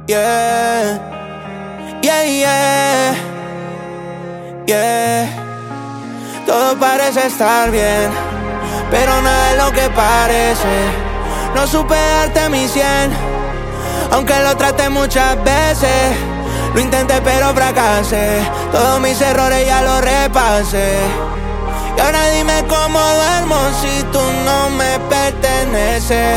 Yeah, yeah, yeah, yeah. Todo parece estar bien, pero nada es lo que parece. No supe darte mi 100, aunque lo traté muchas veces. Lo intenté pero fracasé, todos mis errores ya los repasé. Y ahora dime cómo duermo si tú no me perteneces.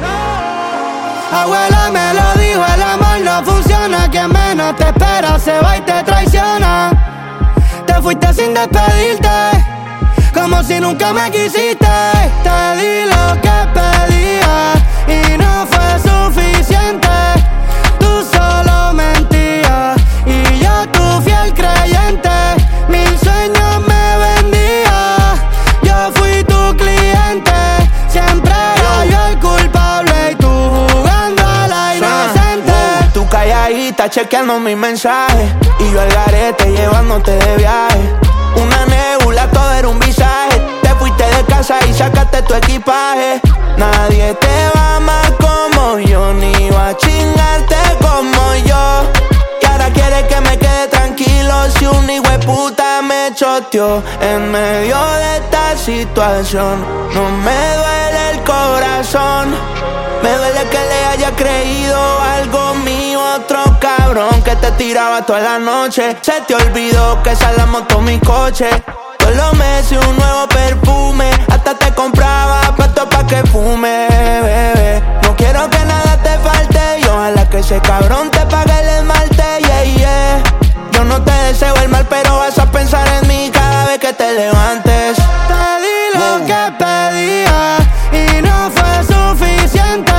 Abuela me lo dijo, el amor no funciona. Quien menos te espera se va y te traiciona. Te fuiste sin despedirte, como si nunca me quisiste. Te di lo que pedía y no fue suficiente. Tú solo mentías y yo tu fiel creyente. Mil sueños me vendía, yo fui tu cliente. Siempre era yo el culpable y tú jugando a la inocente. Tú calladita chequeando mis mensajes y yo al garete llevándote de viaje. Una nebula, todo era un visaje. Te fuiste de casa y sacaste tu equipaje. Nadie te va a amar como yo, ni va a chingarte como yo. Y ahora quieres que me quede tranquilo si un hijueputa me choteó en medio de esta situación. No me duele el corazón, me duele que le haya creído algo mío a otro cabrón que te tiraba toda la noche. Se te olvidó que esa es la moto, mi coche. Todos los meses un nuevo perfume, hasta te compraba pasto pa' que fume, bebé. No quiero que nada te falte y ojalá que ese cabrón te pague el esmalte, yeah, yeah. Yo no te deseo el mal, pero vas a pensar en mí cada vez que te levantes. Te di lo que pedía y no fue suficiente.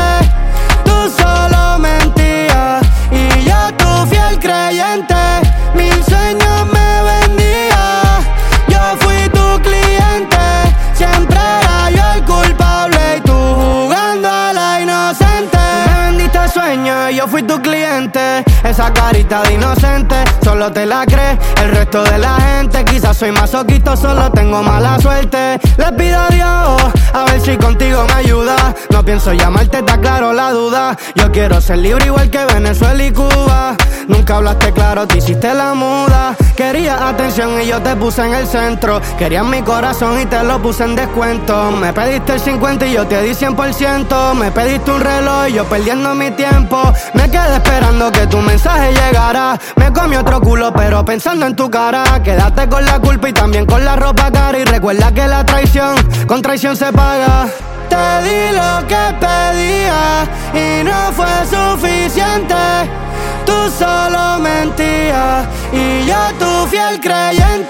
Tú solo mentías y yo tu fiel creyente. Mil sueños me vendía, yo fui tu cliente. Siempre era yo el culpable y tú jugando a la inocente. Me vendiste sueños y yo fui tu cliente. Esa carita de inocente solo te la crees el resto de la gente. Quizás soy masoquista, solo tengo mala suerte. Le pido a Dios a ver si contigo me ayuda. No pienso llamarte, está claro la duda. Yo quiero ser libre igual que Venezuela y Cuba. Nunca hablaste claro, te hiciste la muda. Querías atención y yo te puse en el centro. Querías mi corazón y te lo puse en descuento. Me pediste el 50 y yo te di 100%. Me pediste un reloj y yo perdiendo mi tiempo. Me quedé esperando que tu mensaje llegara. Me comí otro culo pero pensando en tu cara. Quédate con la culpa y también con la ropa cara. Y recuerda que la traición con traición se paga. Te di lo que pedía y no fue suficiente. Tú solo mentías y yo tu fiel creyente.